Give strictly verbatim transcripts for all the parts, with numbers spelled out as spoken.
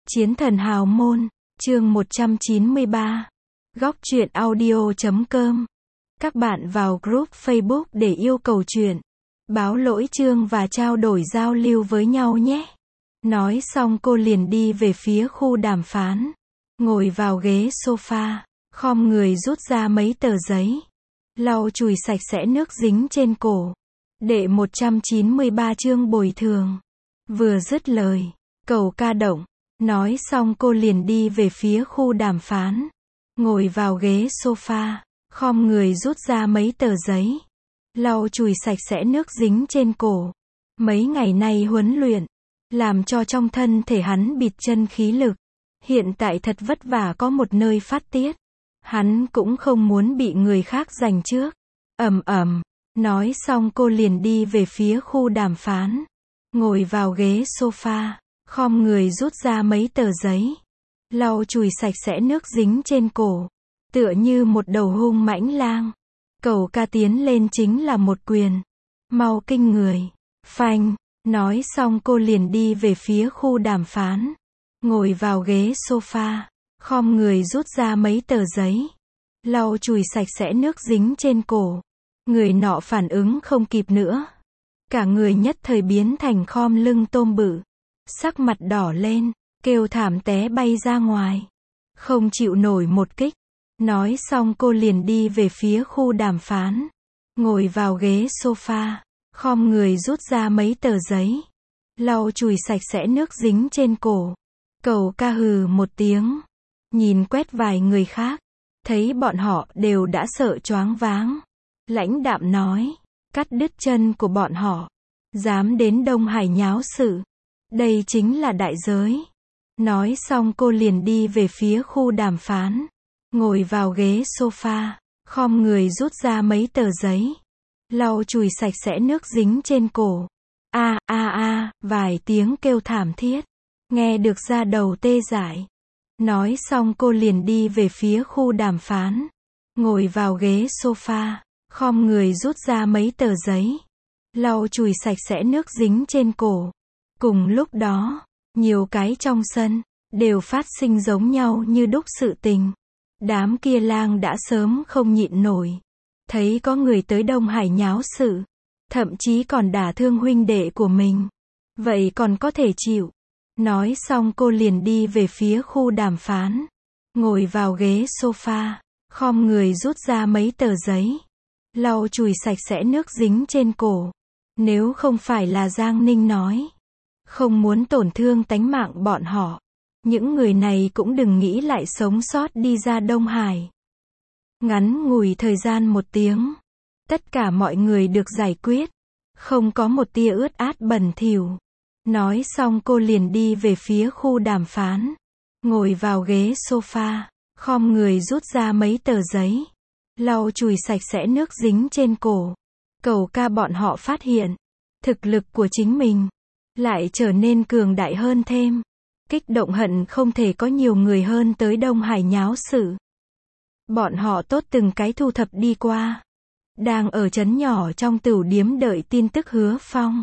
Chiến thần hào môn, chương một trăm chín mươi ba. Góc truyện audio chấm com. Các bạn vào group Facebook để yêu cầu truyện, báo lỗi chương và trao đổi giao lưu với nhau nhé. Nói xong cô liền đi về phía khu đàm phán. Ngồi vào ghế sofa, khom người rút ra mấy tờ giấy. Lau chùi sạch sẽ nước dính trên cổ. Đệ một trăm chín mươi ba chương bồi thường. Vừa dứt lời, cầu ca động. Nói xong cô liền đi về phía khu đàm phán. Ngồi vào ghế sofa, khom người rút ra mấy tờ giấy. Lau chùi sạch sẽ nước dính trên cổ. Mấy ngày nay huấn luyện, làm cho trong thân thể hắn bịt chân khí lực. Hiện tại thật vất vả có một nơi phát tiết. Hắn cũng không muốn bị người khác giành trước. Ầm ầm, nói xong cô liền đi về phía khu đàm phán. Ngồi vào ghế sofa, khom người rút ra mấy tờ giấy. Lau chùi sạch sẽ nước dính trên cổ. Tựa như một đầu hung mãnh lang. Cầu ca tiến lên chính là một quyền. Mau kinh người. Phanh. Nói xong cô liền đi về phía khu đàm phán. Ngồi vào ghế sofa, khom người rút ra mấy tờ giấy. Lau chùi sạch sẽ nước dính trên cổ. Người nọ phản ứng không kịp nữa. Cả người nhất thời biến thành khom lưng tôm bự. Sắc mặt đỏ lên, kêu thảm té bay ra ngoài. Không chịu nổi một kích. Nói xong cô liền đi về phía khu đàm phán. Ngồi vào ghế sofa, khom người rút ra mấy tờ giấy. Lau chùi sạch sẽ nước dính trên cổ. Cầu ca hừ một tiếng. Nhìn quét vài người khác. Thấy bọn họ đều đã sợ choáng váng. Lãnh đạm nói. Cắt đứt chân của bọn họ. Dám đến Đông Hải nháo sự. Đây chính là đại giới. Nói xong cô liền đi về phía khu đàm phán. Ngồi vào ghế sofa, khom người rút ra mấy tờ giấy. Lau chùi sạch sẽ nước dính trên cổ. A a a, vài tiếng kêu thảm thiết. Nghe được ra đầu tê dại. Nói xong cô liền đi về phía khu đàm phán. Ngồi vào ghế sofa, khom người rút ra mấy tờ giấy. Lau chùi sạch sẽ nước dính trên cổ. Cùng lúc đó, nhiều cái trong sân, đều phát sinh giống nhau như đúc sự tình. Đám kia lang đã sớm không nhịn nổi. Thấy có người tới Đông Hải nháo sự. Thậm chí còn đả thương huynh đệ của mình. Vậy còn có thể chịu. Nói xong cô liền đi về phía khu đàm phán. Ngồi vào ghế sofa, khom người rút ra mấy tờ giấy. Lau chùi sạch sẽ nước dính trên cổ. Nếu không phải là Giang Ninh nói. Không muốn tổn thương tánh mạng bọn họ. Những người này cũng đừng nghĩ lại sống sót đi ra Đông Hải. Ngắn ngủi thời gian một tiếng. Tất cả mọi người được giải quyết. Không có một tia ướt át bẩn thỉu. Nói xong cô liền đi về phía khu đàm phán. Ngồi vào ghế sofa, khom người rút ra mấy tờ giấy. Lau chùi sạch sẽ nước dính trên cổ. Cầu ca bọn họ phát hiện. Thực lực của chính mình lại trở nên cường đại hơn thêm. Kích động hận không thể có nhiều người hơn tới Đông Hải nháo sự. Bọn họ tốt từng cái thu thập đi qua. Đang ở trấn nhỏ trong tửu điếm đợi tin tức Hứa Phong.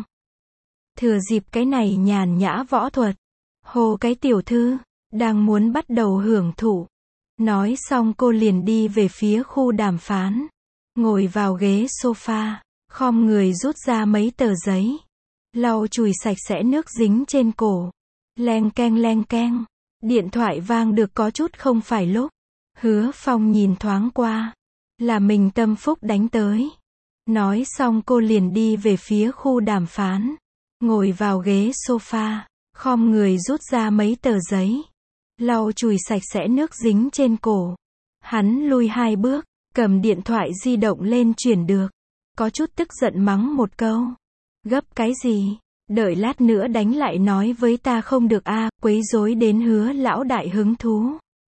Thừa dịp cái này nhàn nhã võ thuật. Hô cái tiểu thư, đang muốn bắt đầu hưởng thụ. Nói xong cô liền đi về phía khu đàm phán. Ngồi vào ghế sofa, khom người rút ra mấy tờ giấy. Lau chùi sạch sẽ nước dính trên cổ. Leng keng leng keng. Điện thoại vang được có chút không phải lúc. Hứa Phong nhìn thoáng qua. Là mình Tâm Phúc đánh tới. Nói xong cô liền đi về phía khu đàm phán. Ngồi vào ghế sofa, khom người rút ra mấy tờ giấy. Lau chùi sạch sẽ nước dính trên cổ. Hắn lui hai bước, cầm điện thoại di động lên chuyển được. Có chút tức giận mắng một câu. Gấp cái gì? Đợi lát nữa đánh lại nói với ta không được a, à, quấy rối đến Hứa lão đại hứng thú.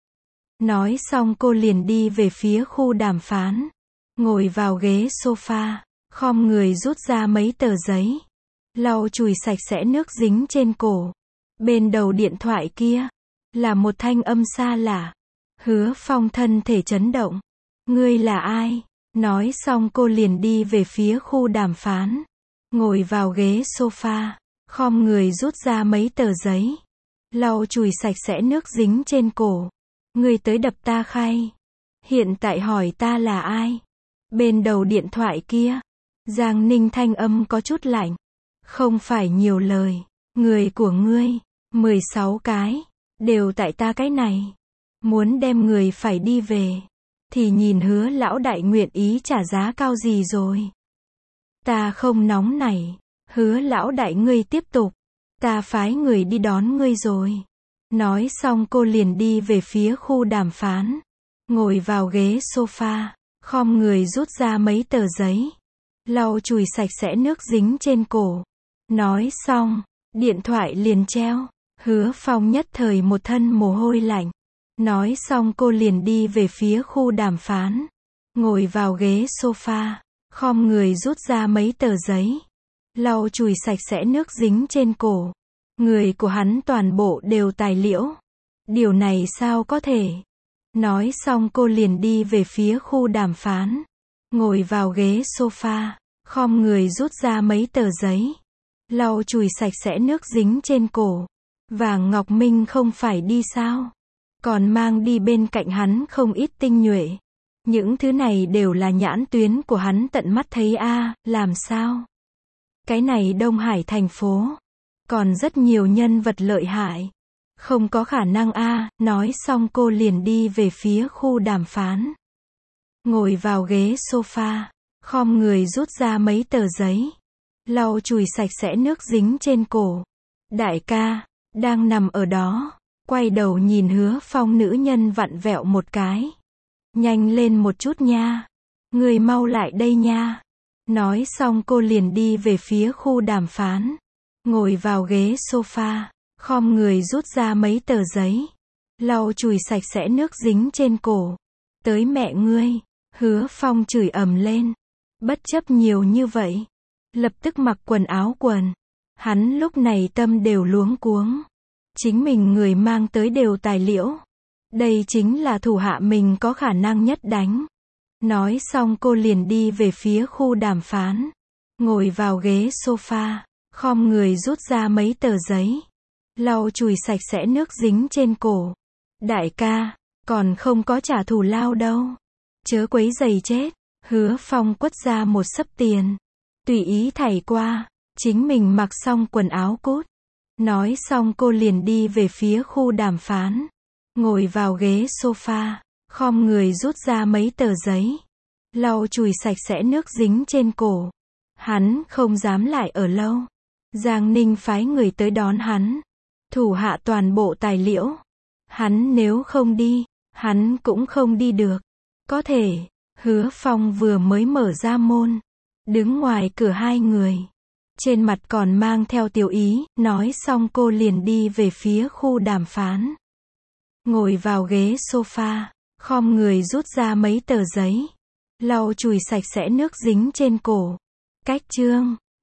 Nói xong cô liền đi về phía khu đàm phán. Ngồi vào ghế sofa, khom người rút ra mấy tờ giấy. Lau chùi sạch sẽ nước dính trên cổ. Bên đầu điện thoại kia, là một thanh âm xa lạ. Hứa Phong thân thể chấn động. Ngươi là ai? Nói xong cô liền đi về phía khu đàm phán. Ngồi vào ghế sofa, khom người rút ra mấy tờ giấy. lau chùi sạch sẽ nước dính trên cổ. Ngươi tới đập ta khay. Hiện tại hỏi ta là ai? Bên đầu điện thoại kia, Giang Ninh thanh âm có chút lạnh. Không phải nhiều lời. Người của ngươi, mười sáu cái, đều tại ta cái này. Muốn đem người phải đi về, thì nhìn Hứa lão đại nguyện ý trả giá cao gì rồi. Ta không nóng nảy. Hứa lão đại ngươi tiếp tục. Ta phái người đi đón ngươi rồi. Nói xong cô liền đi về phía khu đàm phán. Ngồi vào ghế sofa, khom người rút ra mấy tờ giấy. Lau chùi sạch sẽ nước dính trên cổ. Nói xong, điện thoại liền treo. Hứa Phong nhất thời một thân mồ hôi lạnh. Nói xong cô liền đi về phía khu đàm phán. Ngồi vào ghế sofa, khom người rút ra mấy tờ giấy. Lau chùi sạch sẽ nước dính trên cổ. Người của hắn toàn bộ đều tài liễu. Điều này sao có thể? Nói xong cô liền đi về phía khu đàm phán. Ngồi vào ghế sofa, khom người rút ra mấy tờ giấy. Lau chùi sạch sẽ nước dính trên cổ. Vàng Ngọc Minh không phải đi sao? Còn mang đi bên cạnh hắn không ít tinh nhuệ. Những thứ này đều là nhãn tuyến của hắn tận mắt thấy a, à, làm sao? Cái này Đông Hải thành phố, còn rất nhiều nhân vật lợi hại. Không có khả năng a, à, nói xong cô liền đi về phía khu đàm phán. Ngồi vào ghế sofa, khom người rút ra mấy tờ giấy. Lau chùi sạch sẽ nước dính trên cổ. Đại ca, đang nằm ở đó, quay đầu nhìn Hứa Phong nữ nhân vặn vẹo một cái. Nhanh lên một chút nha. Người mau lại đây nha. Nói xong cô liền đi về phía khu đàm phán. Ngồi vào ghế sofa, khom người rút ra mấy tờ giấy. Lau chùi sạch sẽ nước dính trên cổ. Tới mẹ ngươi. Hứa Phong chửi ầm lên. Bất chấp nhiều như vậy, lập tức mặc quần áo quần. Hắn lúc này tâm đều luống cuống. Chính mình người mang tới đều tài liễu. Đây chính là thủ hạ mình có khả năng nhất đánh. Nói xong cô liền đi về phía khu đàm phán. Ngồi vào ghế sofa, khom người rút ra mấy tờ giấy. Lau chùi sạch sẽ nước dính trên cổ. Đại ca, còn không có trả thù lao đâu. Chớ quấy giày chết. Hứa Phong quất ra một xấp tiền. Tùy ý thảy qua. Chính mình mặc xong quần áo cút. Nói xong cô liền đi về phía khu đàm phán. Ngồi vào ghế sofa, khom người rút ra mấy tờ giấy. Lau chùi sạch sẽ nước dính trên cổ. Hắn không dám lại ở lâu. Giang Ninh phái người tới đón hắn. Thủ hạ toàn bộ tài liễu. Hắn nếu không đi, hắn cũng không đi được. Có thể, Hứa Phong vừa mới mở ra môn. Đứng ngoài cửa hai người. Trên mặt còn mang theo tiểu ý, nói xong cô liền đi về phía khu đàm phán. Ngồi vào ghế sofa, khom người rút ra mấy tờ giấy. Lau chùi sạch sẽ nước dính trên cổ. Cách chương